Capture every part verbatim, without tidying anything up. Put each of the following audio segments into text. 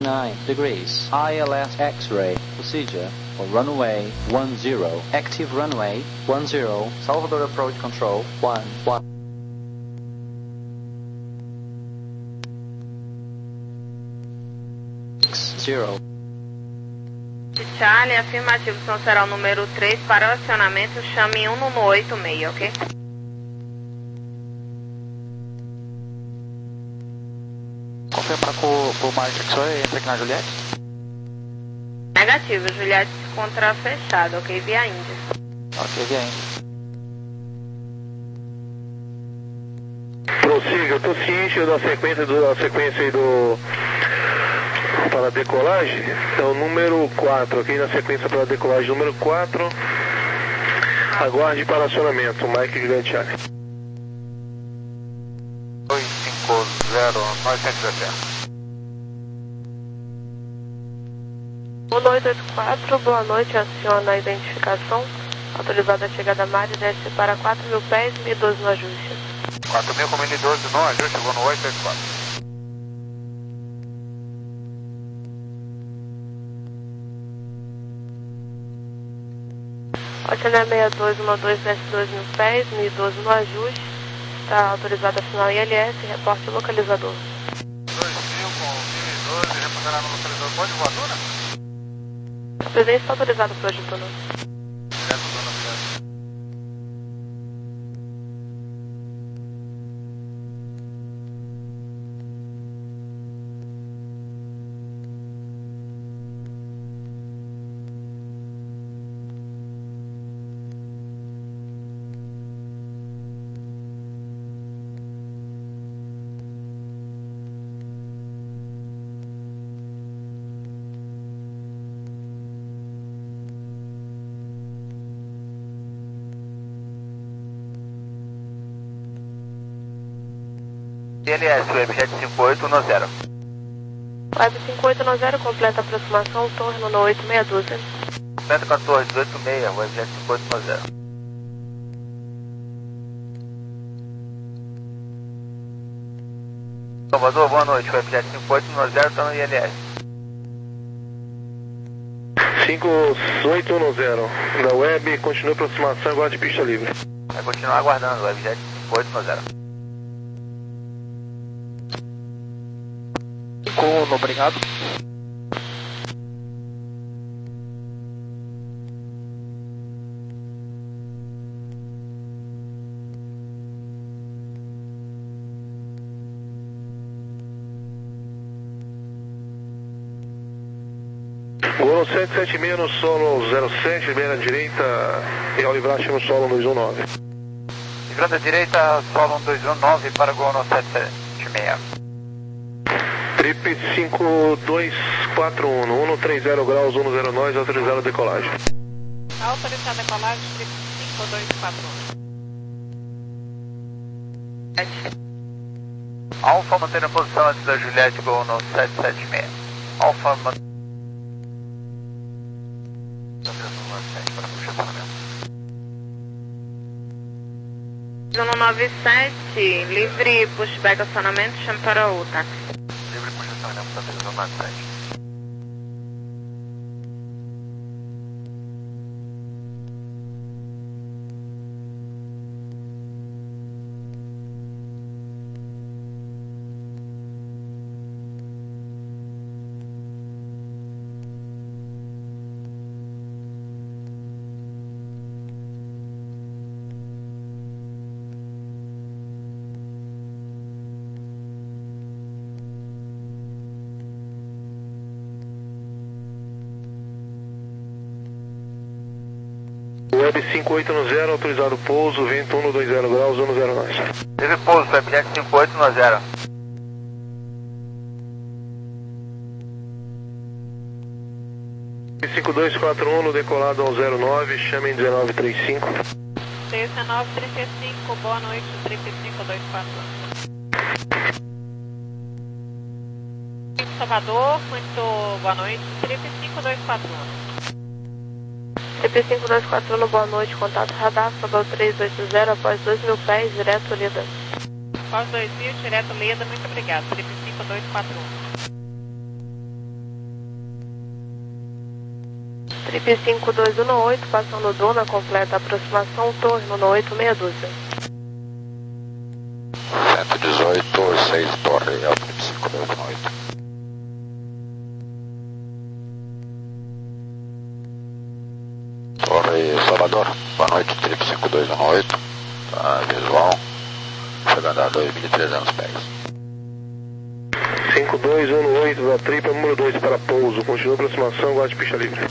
nine degrees, I L S X-ray, procedure for runway one zero, active runway one zero, Salvador approach control one one. zero. Charlie, afirmativo, som será o número três para o acionamento, chame um no oito seis, ok? Confirma com o Mike X-ray, entra aqui na Juliette. Negativo, Juliette se encontra fechado, ok? Via Índia. Ok, via Índia. Prossiga, eu tô ciente da sequência, do, da sequência aí do... para a decolagem. Então, número quatro, aqui na sequência para a decolagem, número quatro. Aguarde para acionamento, Mike Juliette Charlie. dois cinco zero, novecentos e dezessete. um dois oito quatro, boa noite, aciona a identificação. Autorizada a chegada a Mari, desce para quatro mil pés, mil e doze no ajuste. quatro mil com mil e doze no ajuste, chegou no oito oito quatro. Oceané sessenta e dois, doze, desce dois mil pés, mil e doze no ajuste. Está autorizado a assinar o I L S, reporte localizador. dois mil com mil e doze, reportará no localizador. Pode voar, Duna? A presença está autorizada para hoje, Duna. Direto, Duna, obrigado. I L S, Web jet cinco oito um zero. Web cinco oito um zero, completa a aproximação, torre no oito seis um dois. cento e quatorze, dezoito seis, Web jet cinco oito um zero. Salvador, boa noite, Web jet cinco oito um zero, está no I L S. cinco oito um zero, da Web, continua a aproximação, agora de pista livre. Vai continuar aguardando, Web jet cinco oito um zero. Com, obrigado. Gol sete sete seis no solo zero sete, bem na direita, e ao livrar no solo dois um nove. Livrando à direita, solo um dois um nove para Gol no sete sete seis. Trip cinco dois quatro um, um no trinta graus, um zero nove, autorizado a decolagem. Autorizada a decolagem, trip cinco dois quatro um. Alfa mantendo a posição antes da Juliette, Gol no sete sete seis. Alfa mantendo. um nove sete, livre pushback acionamento, chame para o táxi. Livre posicionamento para três um nove sete. Web cinco oito um zero, autorizado pouso, vento um no dois zero graus, um zero nove. Livre pouso, Web jet cinco oito um zero. cinco dois quatro um no decolado ao zero nove, chame dezenove trinta e cinco. dezenove trinta e cinco, boa noite, trinta e cinco dois quatro um. Salvador, muito boa noite, trinta e cinco dois quatro um. Trip cinco dois quatro um, boa noite, contato radar, Salvador três oito zero, após dois mil pés, direto Lida. Após dois mil, direto Lida, muito obrigado, trip cinco dois quatro um. Trip cinco dois um oito, passando Duna, completa aproximação, torre no oito meia dúzia. cento e dezoito, seis torre, é o Trip cinco dois um oito. Torre Salvador, boa noite, Trip cinco dois um oito, tá visual, chegando a dois mil e trezentos pés. cinco dois um oito da Trip, número dois para pouso, continua a aproximação, guarde pista livre.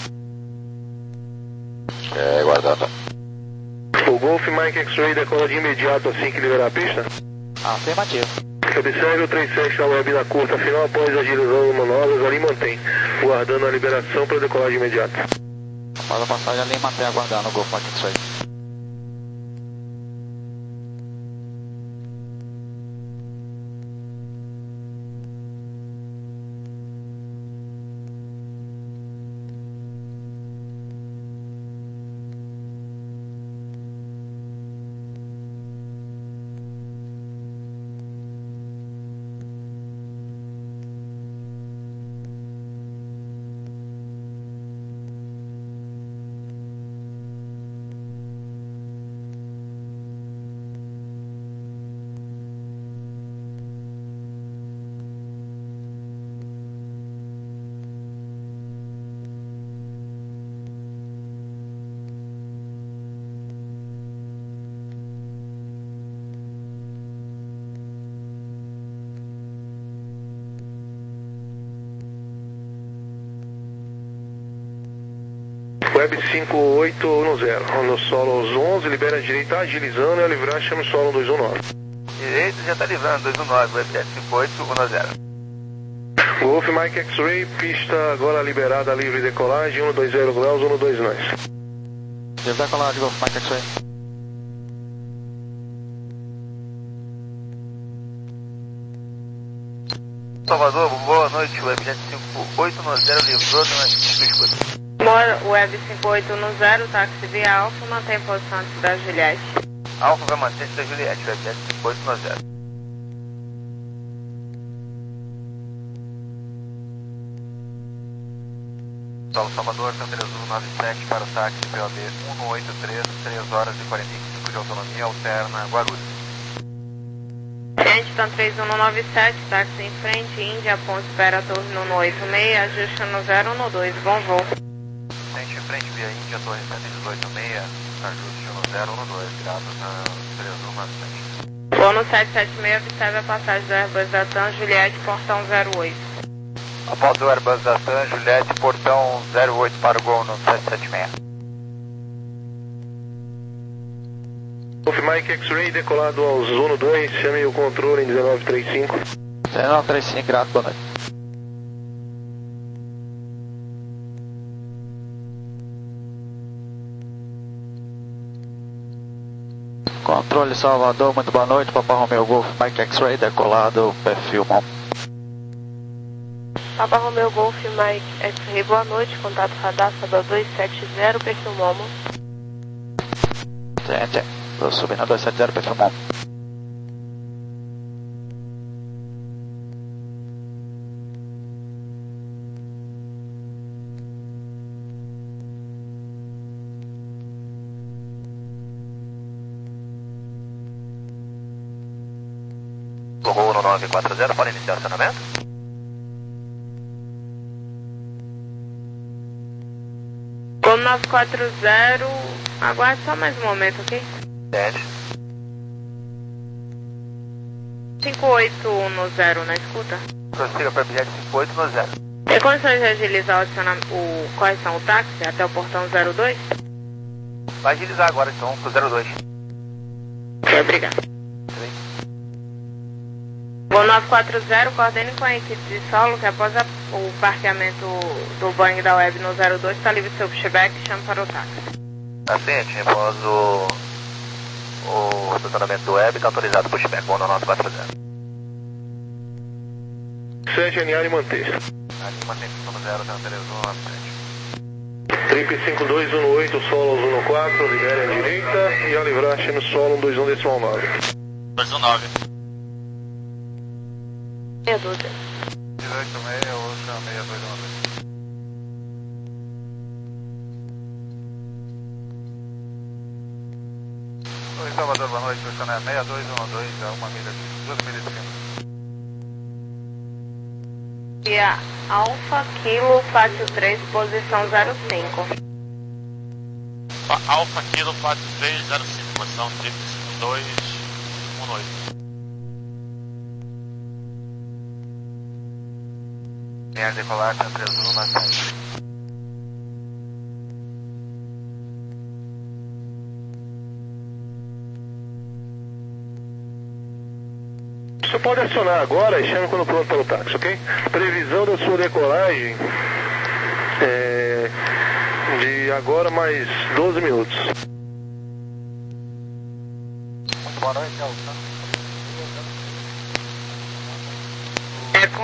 É, guardando. O Golf Mike X-Ray decola de imediato assim que liberar a pista. Afirmativo. Observe o trinta e sete na web da curta final após agilizando manobras, ali mantém, guardando a liberação para decolar de imediato. Após a passagem ali, mantém aguardando o Golf Mike X-Ray. Web cinco oito um zero, no solo aos onze, libera a direita, agilizando e a livrar, chama o solo dois um nove. Direito já está livrando, dois um nove, Web cinco oito um zero. Golf Mike X-Ray, pista agora liberada, livre decolagem, cento e vinte graus, cento e vinte nós. Livre decolagem, Golf Mike X-Ray. Salvador, boa noite, Web cinco oito um zero, livrou, tem mais que escuta. Web cinco oito um zero, táxi via Alfa, mantém posição antes da Juliette. Alfa vai manter antes da Juliette, Web cinco oito um zero. Solo Salvador, Santa Azul nove sete para o táxi P O B um oito três, três horas e quarenta e cinco de autonomia, alterna Guarulhos. Edson três um nove sete, táxi em frente, Índia, ponte espera torre no oito seis, ajuste no zero um dois, bom voo. Frente em frente via Índia, torre cento e dezoito seis, ajuste no zero um dois, graças a três um nove sete. Voo no sete sete seis, observe a passagem do Airbus da TAM, Juliette, portão zero oito. Após o Airbus da TAM, Juliette, portão zero oito para o gol no sete sete seis. Golf Mike X-Ray decolado aos um dois, chame o controle em dezenove trinta e cinco. dezenove trinta e cinco, grato, boa noite. Controle Salvador, muito boa noite, Papa Romeo Golf Mike X-Ray decolado, perfil MOM. Papa Romeo Golf Mike X-Ray, boa noite, contato radar Salvador dois sete zero, perfil Momo. Gente, tô subindo a dois sete zero, perfil MOM. Voo no nove quatro zero, para iniciar o acionamento. Voo nove quatro zero, aguarde só mais um momento, ok? sete. cinco oito um zero na escuta. Prossiga para o bilhete cinco oito um zero. Tem condições de agilizar o, acionamento, o correção o táxi até o portão zero dois? Vai agilizar agora então para o zero dois. Ok, obrigado. Voo nove quatro zero, coordene com a equipe de solo que após a, o parqueamento do Boeing da Web no zero dois está livre seu pushback e chame para o táxi. Assim, após o, o estacionamento do Web, está autorizado o pushback, voo no nove quatro zero. sete, alinhar e manter. Aqui mantém no zero, tem três um nove sete. Trip cinco dois um oito, solo aos um quatro, libere à direita e a livrar, chame solo um dois um decimal nove. dois um nove. Meia dúzia. dezoito seis, Ocean seis dois um. Salvador, boa noite, Oceané seis dois um dois, é uma milha, duas milhas de cima. E a Alfa Kilo Fátio três, posição zero cinco. Alfa Kilo Fátio três zero cinco, posição três dois um oito. Linha decolar, tá três um nove sete. Você pode acionar agora e chama quando pronto pelo táxi, ok? Previsão da sua decolagem é de agora mais doze minutos. Muito boa noite, Alfa. É com...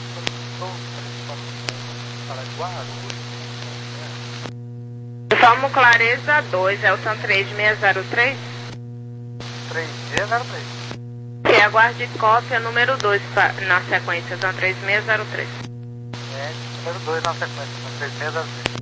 Vamos Clareza dois, Elton três seis zero três. três seis zero três. Que aguarde cópia número dois na sequência, Elton três seis zero três. É, número dois na sequência, três seis zero três.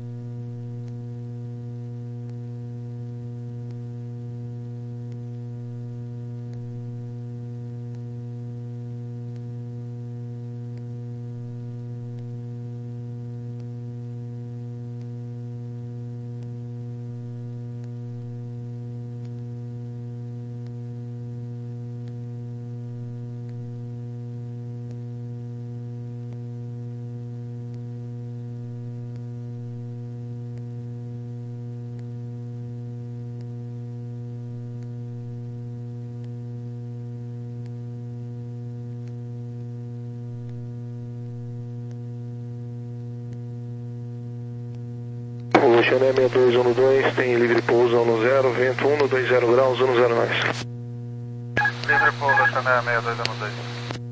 O Chané seis dois um dois tem livre pouso um zero, vento um dois zero graus, um zero nós. Livre pouso, Chané seis dois um dois.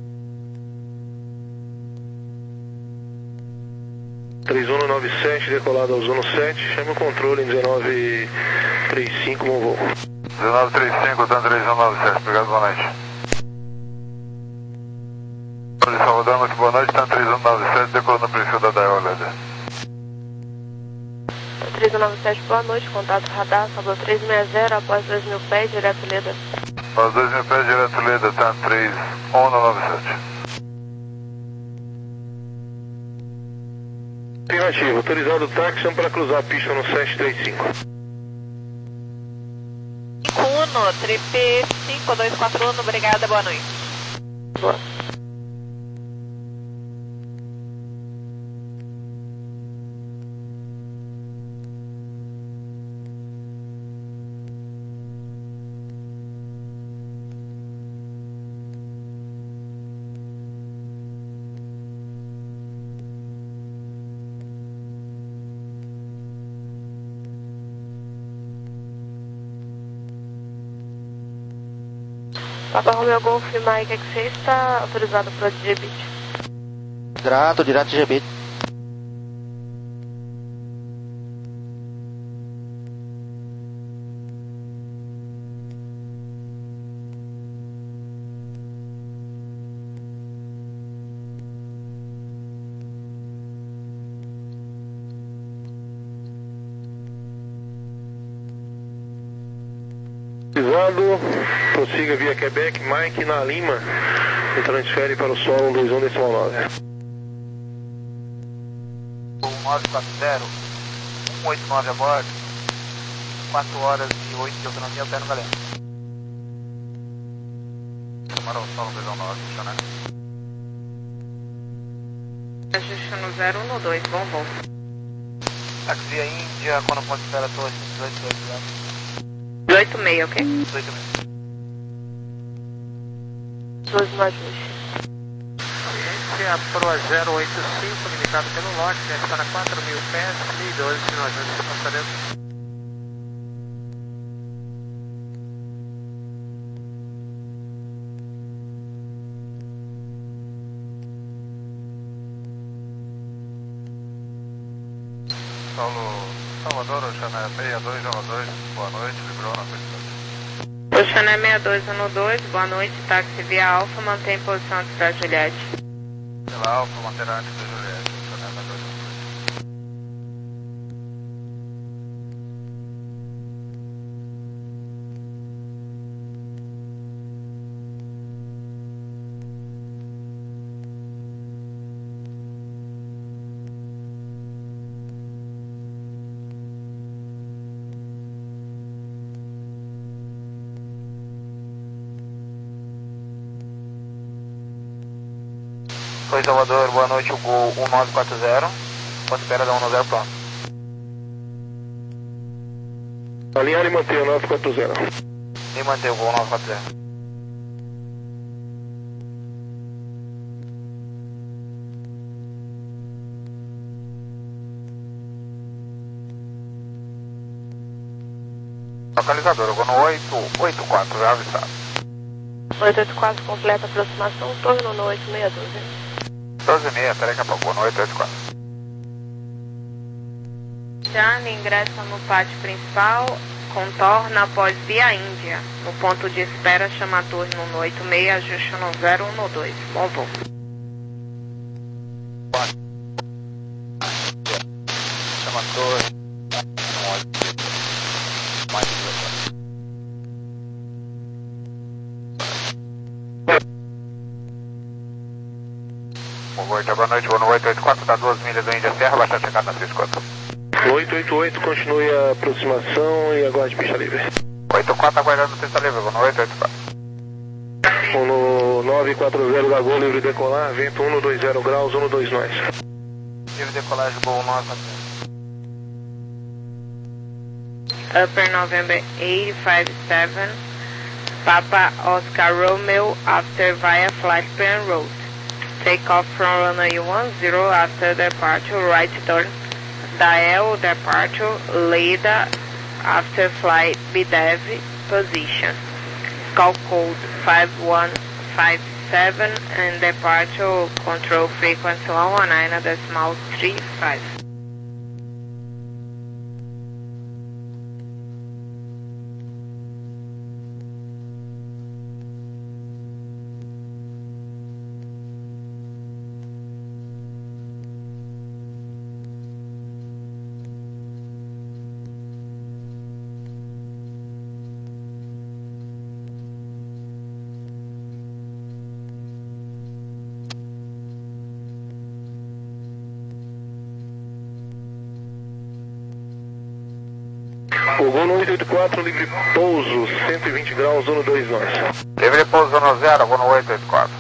três um nove sete, decolado aos um sete, chama o controle em dezenove trinta e cinco, bom voo. dezenove trinta e cinco, Dan três um nove sete, obrigado, boa noite. De Salvador, muito boa noite, Dan três um nove sete, decolando no perfil da Daia Oleda. três um nove sete, boa noite, contato radar, Salvador três seis zero, após dois mil pés, direto Leda. Após dois mil pés, direto Leda, Dan três um nove sete. Afirmativo, autorizado o táxi, vamos para cruzar a pista no sete três cinco. Uno, trip cinco dois quatro um, obrigada, boa noite. Boa. Papa Romeo Golf Mike X seis está autorizado para G B I T. Grato, direto G B I T. Autorizado, prossiga via Quebec, Mike na Lima, e transfere para o solo um dois um decimal nove. nove quatro zero, um oito nove a bordo, quatro horas e oito de autonomia, alterno galera. Tomaram o solo dois um nove, Chané. Ajuste no zero um dois, bom voo. Taxi a Índia, quando pode esperar a torre, dezoito dois zero. dezoito seis, ok? dezoito seis. dois no ajuste. Agência Pro zero oito cinco, limitado pelo lote, deve estar a quatro mil pés, mil e doze, no ajuste passaremos. Solo Salvador, Oceané seis dois um dois, boa noite, vibrou na quantidade. Oceané seis dois um dois, boa noite, táxi via Alfa, mantém posição antes da Juliette. Pela Alfa, manterá antes da Juliette, Oceané seis dois um dois. Oi, Salvador, boa noite, o Gol um nove quatro zero. Quanto espera da um nove zero pronto. Alinhar e manter o nove quatro zero. E manter o Gol nove quatro zero. Localizador, Gol no oito oito quatro, já avisado. oito oito quatro, completa aproximação, torre no oito seis doze. doze e meia, peraí que apagou, no oito oito quatro. Charlie ingressa no pátio principal, contorna após via Índia. No ponto de espera, chama a torre no oito seis, ajuste no zero um no dois. Bom voo. Chama a torre. Mais Boa noite, boa noite, oito oito quatro, dá duas milhas do Índia Serra, baixa a chegada na Cisco. oito oito oito, continue a aproximação e aguarde pista livre. oito quatro, aguardando pista livre, boa noite, oito oito quatro. No nove quatro zero da Gol, livre decolar, vento um no dois zero graus, um no dois nós. Livre decolagem, Gol nove quatro zero. Upper November eight five seven, Papa Oscar Romeo after via flight plan route. Take off from runway one zero after departure, right turn, dial departure, Leda after flight B D E V position. Call code five one five seven and departure control frequency one one nine decimal three five. O Gol no oito oito quatro, livre pouso, cento e vinte graus, um no dois nós. Livre pouso no zero, Gol no oito oito quatro.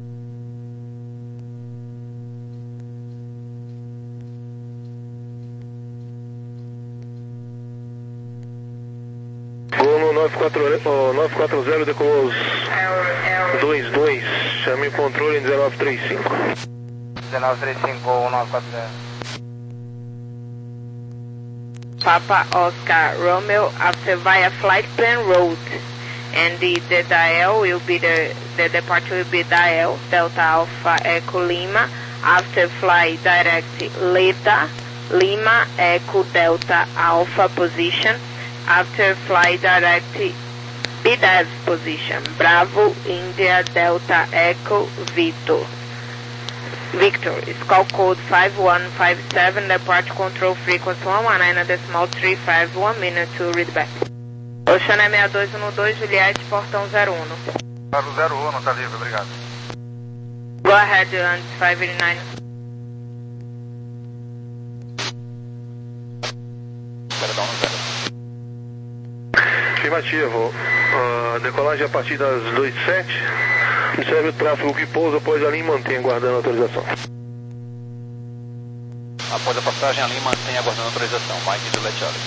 Gol no nove quatro zero, decolou os dois dois, chame o controle em dezenove trinta e cinco. dezenove trinta e cinco, Gol nove quatro zero. Papa Oscar Romeo after via flight plan route, and the, the dial will be the the departure will be dial Delta Alpha Echo Lima after flight direct Leda Lima Echo Delta Alpha position after flight direct B D E V position Bravo India Delta Echo Victor. Victor, call code five one five seven, departure control frequency one one nine decimal three five, one minute to read back. Ocean é six dois um dois, Juliette, portão zero um. Claro, zero um, tá livre, obrigado. Go ahead, Andes five eight nine. Espera dar um zero. Afirmativo. Uh, decolagem a partir das dois sete. Observe o tráfego que pousa após a linha e mantém aguardando a autorização. Após a passagem, a linha mantém aguardando a autorização. Mike Juliette Charlie.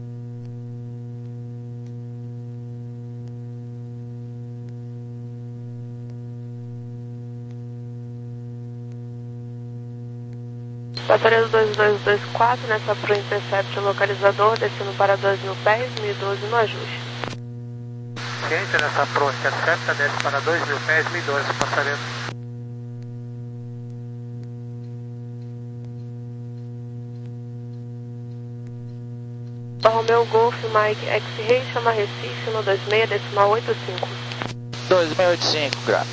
Bateria dois dois dois quatro, nessa pro intercept localizador, descendo para dois mil pés, mil e doze no ajuste. Ciência nessa pro intercept, desce para dois mil pés, mil e doze, passaremos. Romeo Golf, Mike X-Ray, chama Recife, no dois seis, decimal oito cinco. dois seis oito cinco, grau.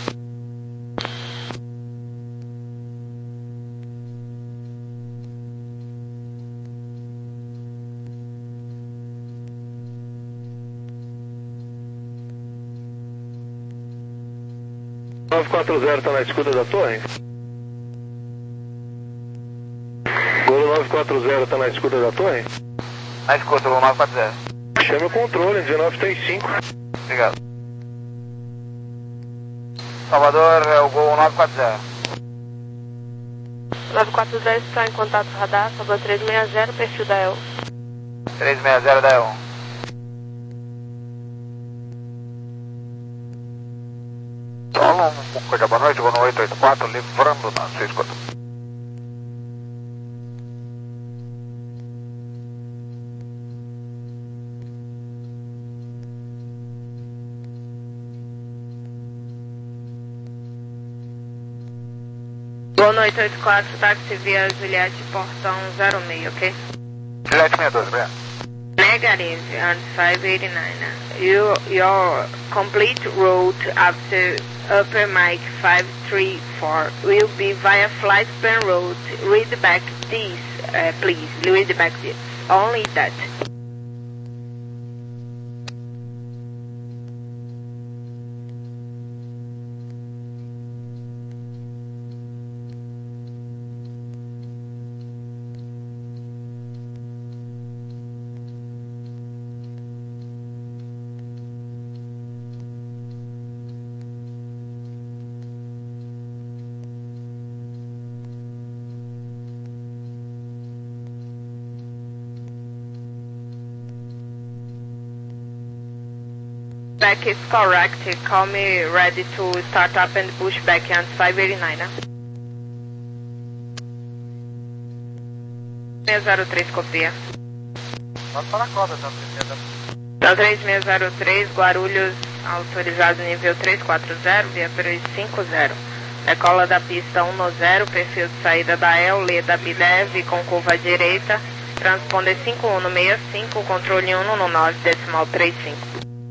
nove quatro zero está na escuta da torre? Gol nove quatro zero está na escuta da torre? Na escuta, Gol nove quatro zero. Chame o controle em dezenove trinta e cinco. Obrigado. Salvador, é o Gol nove quatro zero. nove quatro dez está em contato radar, Salvador três seis zero, perfil da E L. três seis zero da E L. Solo, coisa boa noite, Gol oito oito quatro, livrando na sua escuta. Boa noite, oito quatro, táxi via Juliette, portão zero seis, ok? Juliette sessenta e dois, bem. Negative, on five eighty-nine. You, your complete route after Upper Mike five three four will be via flight plan route. Read back this, uh, please. Read back this. Only that. Back is correct. Call me ready to start up and push back on five eighty-nine. seis zero três, copia. Vamos para a cobra, tá? Então, três seis zero três, Guarulhos, autorizado nível três quatro zero, via Perus cinco zero. Decola da pista um zero, perfil de saída da E L, Leda Bidev, com curva à direita, transponder cinco um seis cinco, controle um nove, decimal três cinco.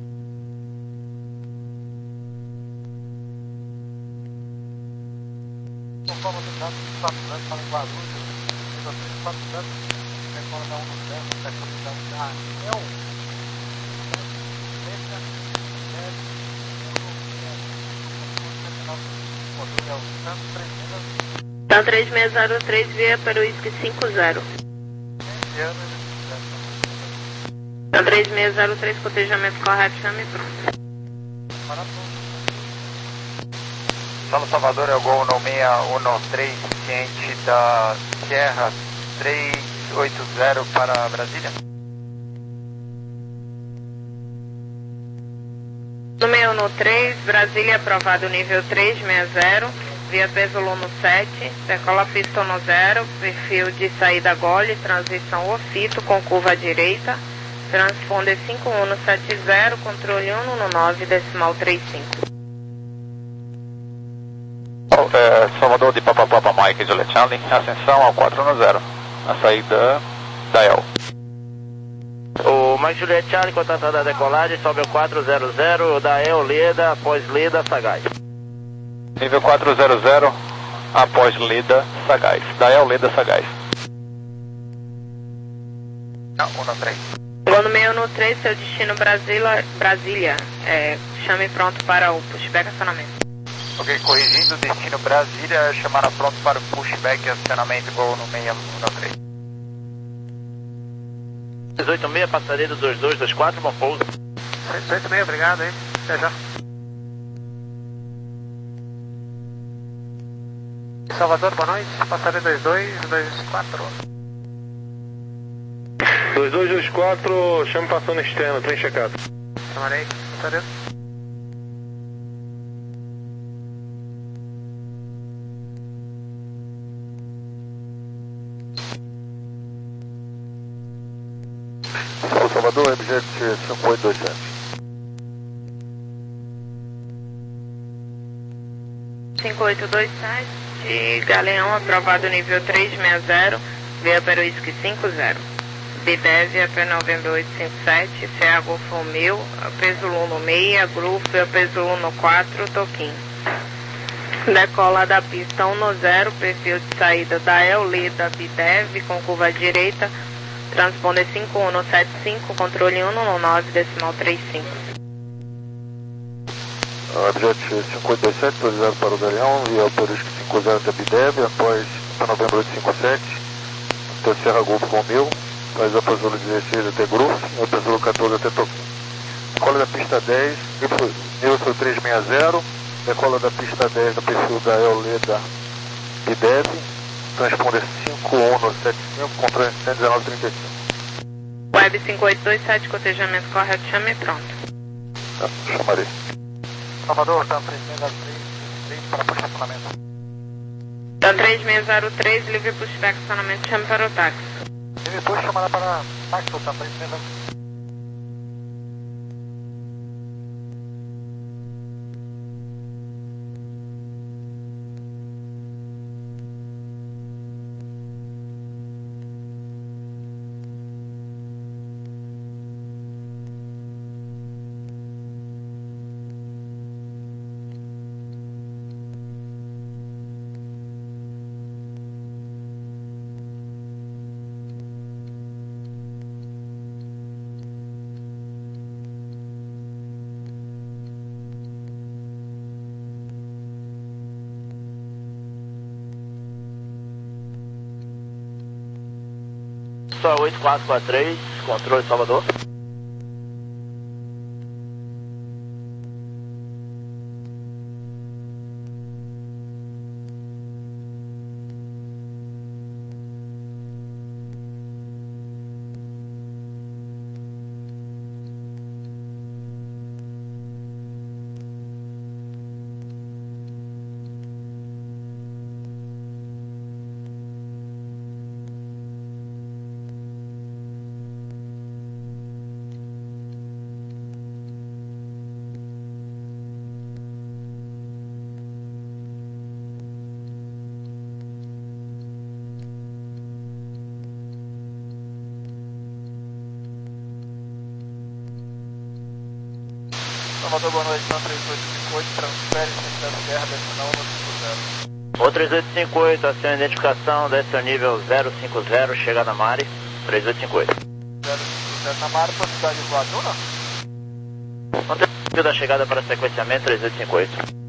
Conforme o dado de quatro zero para o Guarulhos, quatro zero, decola da um zero, decola da E L. Então, três seis zero três, via Perus cinco zero. Então, três seis zero três, cotejamento correto, chame pronto. Solo Salvador é o Gol no seis um três, ciente da Sierra três oito zero para Brasília. No seis um três, Brasília aprovado nível três seis zero, via Peso um sete, decola pista um zero, perfil de saída gole, transição ofito com curva à direita, transponder cinco um sete zero, controle um nove, decimal três cinco. É, Salvador de Papa Papa Mike, Juliette Charlie, ascensão ao quatro um zero, na saída da E L. O Mike Juliette Charlie, contatado da decolagem, sobe ao quatro zero zero, da E L, Leda, após Leda, Sagaz. Nível quatro zero zero, após Leda, Sagaz. Da E L, Leda, Sagaz. Não, um três. Gol no seis um três, seu destino Brasília, Brasília. É, chame pronto para o pushback acionamento. Ok, corrigindo o destino Brasília, chamada pronto para o pushback e acionamento, Gol no seis um três. seis oito seis, passageiro dois dois dois quatro, bom pouso. seis oito seis, obrigado, hein? Até já. Salvador, boa noite. Passageiro dois dois dois quatro. dois dois dois quatro, chame passando externo, trem checado. Chamarei, passageiro. Solo Salvador, Objet cinco oito dois sete. cinco oito dois sete, Galeão aprovado nível três seis zero, via Peruísque cinco zero. Bidev, A P nove oito cinco sete, C H Golfo mil, peso um seis, Grupo, peso um quatro, Toquim. Decola da pista um zero, perfil de saída da E L, Leda Bidev, com curva à direita, transponder cinco um sete cinco, controle um nove, decimal três cinco. Objet cinco oito dois sete, autorizado para o Galeão, via Peruísque cinco zero da Bidev, após A P nove oito cinco sete, até Serra Golfo com mil, após a Pazula dezesseis até Grupo, a Pazula quatorze até Toquim. Decola da pista dez, nível foi três seis zero, decola da pista dez no perfil da E L, Leda Bidev, transponder cinco um no sete cinco com cento e dezenove trinta e cinco. Web cinco oito dois sete, cotejamento correto, chame pronto. Tá, chamarei. Salvador, tá três seis zero três, para posicionamento. Tá três seis zero três, livre pushback, estacionamento, chame para o táxi. Livre push, chamada para táxi, tá três seis zero três. Só oito quatro quatro três, controle Salvador. Salvador, boa noite, tá três oito cinco oito, transfere sentido terra, decimal um cinco zero. O três oito cinco oito, aciona identificação, desce ao nível zero cinco zero, chegada Mari, três oito cinco oito. zero cinco zero na Mari, possibilidade de voar Duna? Conteúdo da chegada para sequenciamento, três oito cinco oito.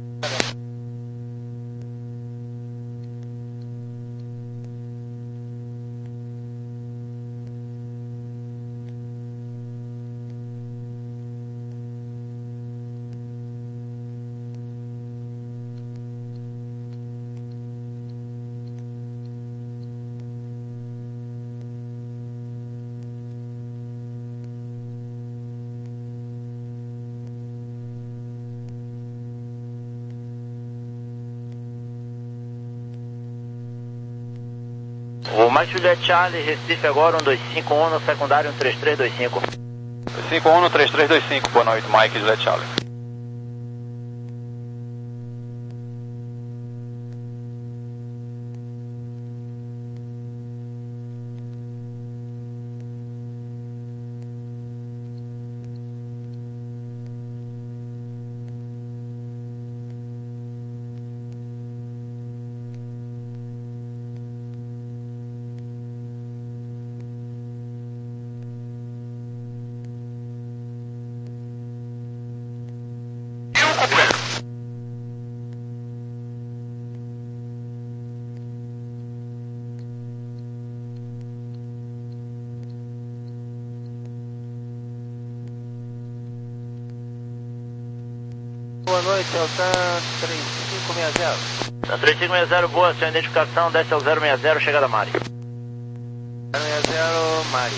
O Mike Juliette Charlie, Recife agora, um dois cinco um no secundário, um três três dois cinco. dois cinco um no três três dois cinco, boa noite, Mike Juliette Charlie. Boa noite, é o TAM três cinco seis zero. TAM três cinco seis zero, boa, sua identificação, desce ao zero seis zero, chegada Mari. zero seis zero, Mari.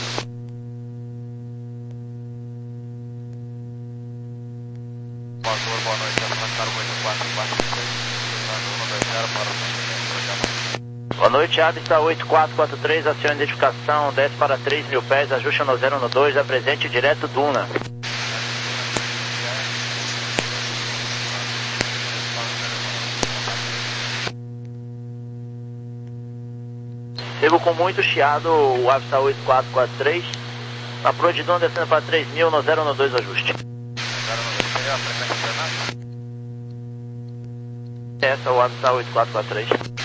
Salvador, boa noite, avançar oito quatro quatro três, um dois zero para o Boa noite, Abista oito quatro quatro três, aciona identificação, desce para três mil pés, ajusta no zero no dois, apresente direto Duna. Recebo com muito chiado o Avista oito quatro quatro três, na proa de Duna descendo para três mil, no zero no dois ajuste. Essa é o Avista oito quatro quatro três.